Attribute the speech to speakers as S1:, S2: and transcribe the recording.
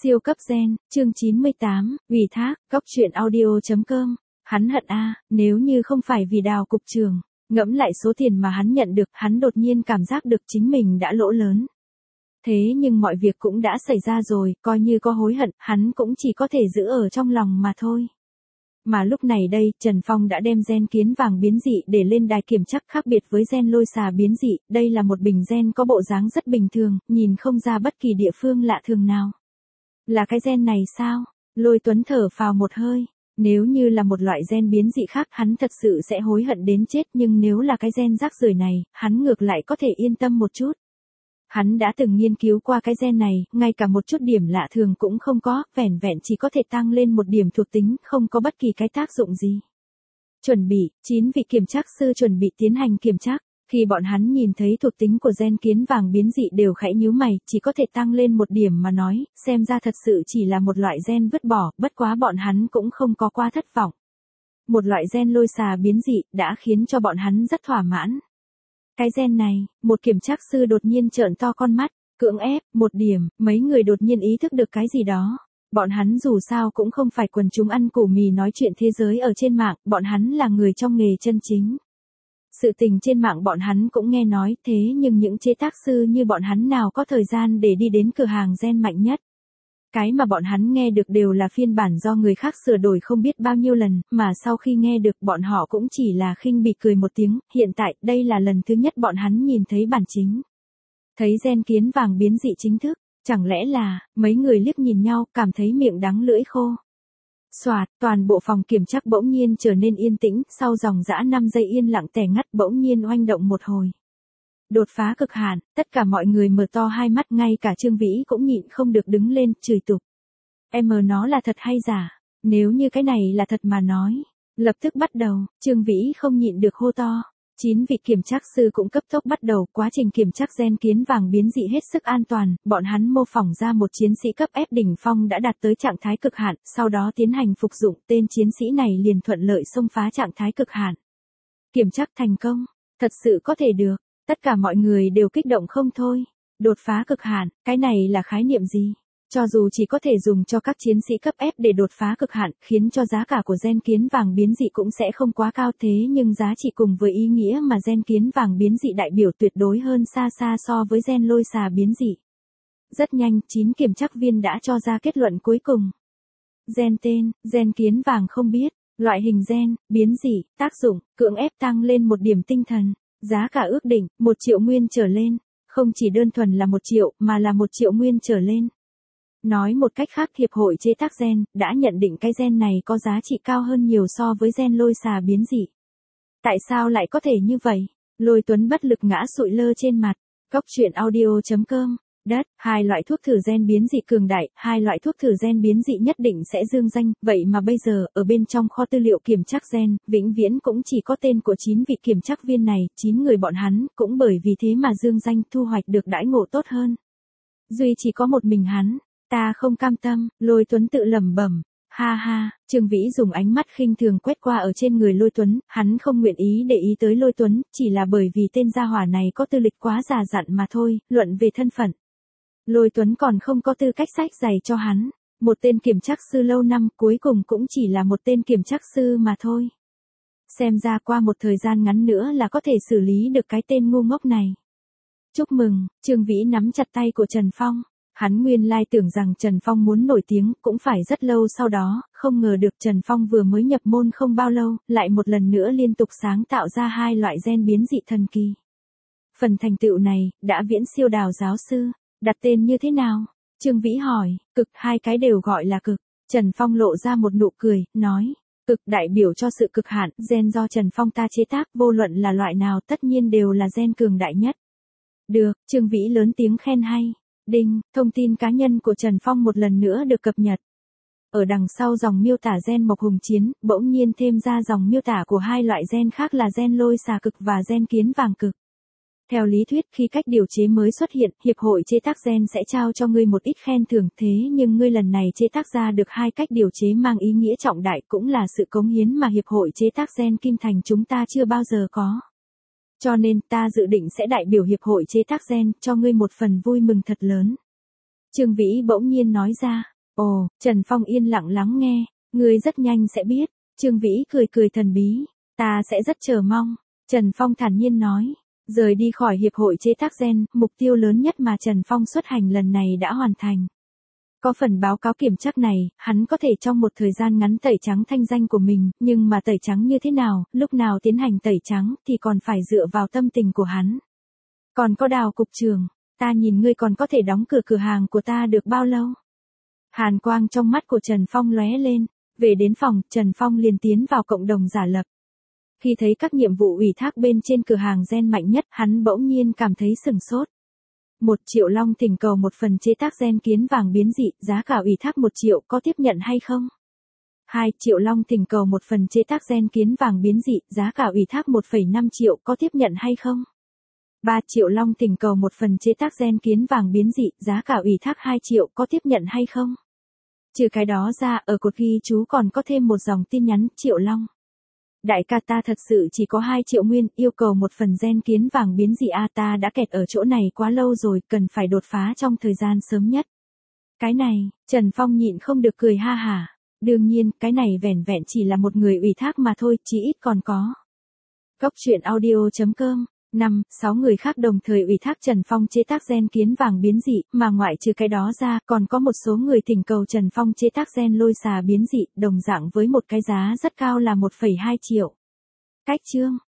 S1: Siêu cấp gen, chương 98, ủy thác, góc truyện audio.com. Hắn hận nếu như không phải vì Đào cục trưởng, ngẫm lại số tiền mà hắn nhận được, hắn đột nhiên cảm giác được chính mình đã lỗ lớn. Thế nhưng mọi việc cũng đã xảy ra rồi, coi như có hối hận, hắn cũng chỉ có thể giữ ở trong lòng mà thôi. Mà lúc này đây, Trần Phong đã đem gen kiến vàng biến dị để lên đài kiểm chắc. Khác biệt với gen lôi xà biến dị, đây là một bình gen có bộ dáng rất bình thường, nhìn không ra bất kỳ địa phương lạ thường nào. Là cái gen này sao? Lôi Tuấn thở phào một hơi. Nếu như là một loại gen biến dị khác hắn thật sự sẽ hối hận đến chết, nhưng nếu là cái gen rác rưởi này, hắn ngược lại có thể yên tâm một chút. Hắn đã từng nghiên cứu qua cái gen này, ngay cả một chút điểm lạ thường cũng không có, vẻn vẹn chỉ có thể tăng lên một điểm thuộc tính, không có bất kỳ cái tác dụng gì. Chuẩn bị, 9 vị kiểm trắc sư chuẩn bị tiến hành kiểm trắc. Khi bọn hắn nhìn thấy thuộc tính của gen kiến vàng biến dị đều khẽ nhíu mày, chỉ có thể tăng lên một điểm mà nói, xem ra thật sự chỉ là một loại gen vứt bỏ, bất quá bọn hắn cũng không có quá thất vọng. Một loại gen lôi xà biến dị đã khiến cho bọn hắn rất thỏa mãn. Cái gen này, một kiểm trắc sư đột nhiên trợn to con mắt, cưỡng ép, một điểm, mấy người đột nhiên ý thức được cái gì đó. Bọn hắn dù sao cũng không phải quần chúng ăn củ mì nói chuyện thế giới ở trên mạng, bọn hắn là người trong nghề chân chính. Sự tình trên mạng bọn hắn cũng nghe nói, thế nhưng những chế tác sư như bọn hắn nào có thời gian để đi đến cửa hàng gen mạnh nhất. Cái mà bọn hắn nghe được đều là phiên bản do người khác sửa đổi không biết bao nhiêu lần, mà sau khi nghe được bọn họ cũng chỉ là khinh bỉ cười một tiếng, hiện tại đây là lần thứ nhất bọn hắn nhìn thấy bản chính. Thấy gen kiến vàng biến dị chính thức, chẳng lẽ là, mấy người liếc nhìn nhau, cảm thấy miệng đắng lưỡi khô. Soạt, toàn bộ phòng kiểm trắc bỗng nhiên trở nên yên tĩnh, sau dòng dã 5 giây yên lặng tẻ ngắt bỗng nhiên oanh động một hồi. Đột phá cực hạn, tất cả mọi người mở to hai mắt, ngay cả Trương Vĩ cũng nhịn không được đứng lên, chửi tục. Nó là thật hay giả? Nếu như cái này là thật mà nói. Lập tức bắt đầu, Trương Vĩ không nhịn được hô to. 9 vị kiểm trắc sư cũng cấp tốc bắt đầu, quá trình kiểm trắc gen kiến vàng biến dị hết sức an toàn, bọn hắn mô phỏng ra một chiến sĩ cấp F đỉnh phong đã đạt tới trạng thái cực hạn, sau đó tiến hành phục dụng, tên chiến sĩ này liền thuận lợi xông phá trạng thái cực hạn. Kiểm trắc thành công, thật sự có thể được, tất cả mọi người đều kích động không thôi. Đột phá cực hạn, cái này là khái niệm gì? Cho dù chỉ có thể dùng cho các chiến sĩ cấp F để đột phá cực hạn, khiến cho giá cả của gen kiến vàng biến dị cũng sẽ không quá cao, thế nhưng giá trị cùng với ý nghĩa mà gen kiến vàng biến dị đại biểu tuyệt đối hơn xa xa so với gen lôi xà biến dị. Rất nhanh, 9 kiểm trắc viên đã cho ra kết luận cuối cùng. Gen tên, gen kiến vàng không biết, loại hình gen, biến dị, tác dụng, cưỡng ép tăng lên một điểm tinh thần, giá cả ước định, 1 triệu nguyên trở lên, không chỉ đơn thuần là 1 triệu mà là 1 triệu nguyên trở lên. Nói một cách khác, hiệp hội chế tác gen đã nhận định cái gen này có giá trị cao hơn nhiều so với gen lôi xà biến dị. Tại sao lại có thể như vậy? Lôi Tuấn bất lực ngã sụi lơ trên mặt. Góc truyện audio.com. Đất, 2 loại thuốc thử gen biến dị cường đại, 2 loại thuốc thử gen biến dị nhất định sẽ dương danh, vậy mà bây giờ, ở bên trong kho tư liệu kiểm trắc gen, vĩnh viễn cũng chỉ có tên của 9 vị kiểm trắc viên này, 9 người bọn hắn, cũng bởi vì thế mà dương danh thu hoạch được đãi ngộ tốt hơn. Duy chỉ có một mình hắn. Ta không cam tâm, Lôi Tuấn tự lẩm bẩm. Ha ha, Trương Vĩ dùng ánh mắt khinh thường quét qua ở trên người Lôi Tuấn, hắn không nguyện ý để ý tới Lôi Tuấn, chỉ là bởi vì tên gia hỏa này có tư lịch quá già dặn mà thôi, luận về thân phận. Lôi Tuấn còn không có tư cách sách giày cho hắn, một tên kiểm trắc sư lâu năm cuối cùng cũng chỉ là một tên kiểm trắc sư mà thôi. Xem ra qua một thời gian ngắn nữa là có thể xử lý được cái tên ngu ngốc này. Chúc mừng, Trương Vĩ nắm chặt tay của Trần Phong. Hắn nguyên lai tưởng rằng Trần Phong muốn nổi tiếng cũng phải rất lâu sau đó, không ngờ được Trần Phong vừa mới nhập môn không bao lâu, lại một lần nữa liên tục sáng tạo ra 2 loại gen biến dị thần kỳ. Phần thành tựu này, đã viễn siêu Đào giáo sư, đặt tên như thế nào? Trương Vĩ hỏi, cực, 2 cái đều gọi là cực. Trần Phong lộ ra một nụ cười, nói, cực đại biểu cho sự cực hạn, gen do Trần Phong ta chế tác, vô luận là loại nào tất nhiên đều là gen cường đại nhất. Được, Trương Vĩ lớn tiếng khen hay. Đinh, thông tin cá nhân của Trần Phong một lần nữa được cập nhật. Ở đằng sau dòng miêu tả gen Mộc Hùng Chiến, bỗng nhiên thêm ra dòng miêu tả của 2 loại gen khác là gen lôi xà cực và gen kiến vàng cực. Theo lý thuyết, khi cách điều chế mới xuất hiện, hiệp hội chế tác gen sẽ trao cho ngươi một ít khen thưởng, thế nhưng ngươi lần này chế tác ra được 2 cách điều chế mang ý nghĩa trọng đại, cũng là sự cống hiến mà hiệp hội chế tác gen Kim Thành chúng ta chưa bao giờ có. Cho nên ta dự định sẽ đại biểu hiệp hội chế tác gen cho ngươi một phần vui mừng thật lớn. Trương Vĩ bỗng nhiên nói ra, Ồ, Trần Phong yên lặng lắng nghe, ngươi rất nhanh sẽ biết. Trương Vĩ cười cười thần bí, ta sẽ rất chờ mong. Trần Phong thản nhiên nói, rời đi khỏi hiệp hội chế tác gen, mục tiêu lớn nhất mà Trần Phong xuất hành lần này đã hoàn thành. Có phần báo cáo kiểm tra này, hắn có thể trong một thời gian ngắn tẩy trắng thanh danh của mình, nhưng mà tẩy trắng như thế nào, lúc nào tiến hành tẩy trắng thì còn phải dựa vào tâm tình của hắn. Còn có Đào cục trưởng, ta nhìn ngươi còn có thể đóng cửa cửa hàng của ta được bao lâu? Hàn quang trong mắt của Trần Phong lóe lên, về đến phòng, Trần Phong liền tiến vào cộng đồng giả lập. Khi thấy các nhiệm vụ ủy thác bên trên cửa hàng gen mạnh nhất, hắn bỗng nhiên cảm thấy sửng sốt. 1 triệu long thỉnh cầu một phần chế tác gen kiến vàng biến dị, giá cả ủy thác 1 triệu, có tiếp nhận hay không? 2 triệu long thỉnh cầu một phần chế tác gen kiến vàng biến dị, giá cả ủy thác 1,5 triệu, có tiếp nhận hay không? 3 triệu long thỉnh cầu một phần chế tác gen kiến vàng biến dị, giá cả ủy thác 2 triệu, có tiếp nhận hay không? Trừ cái đó ra, ở cột ghi chú còn có thêm một dòng tin nhắn, Triệu Long. Đại ca ta thật sự chỉ có 2 triệu nguyên, yêu cầu một phần gen kiến vàng biến dị ta đã kẹt ở chỗ này quá lâu rồi, cần phải đột phá trong thời gian sớm nhất. Cái này, Trần Phong nhịn không được cười ha hả. Đương nhiên, cái này vẻn vẹn chỉ là một người ủy thác mà thôi, chỉ ít còn có. Góc truyện audio.com 6 người khác đồng thời ủy thác Trần Phong chế tác gen kiến vàng biến dị, mà ngoại trừ cái đó ra, còn có một số người thỉnh cầu Trần Phong chế tác gen lôi xà biến dị, đồng dạng với một cái giá rất cao là 1,2 triệu. Cách chương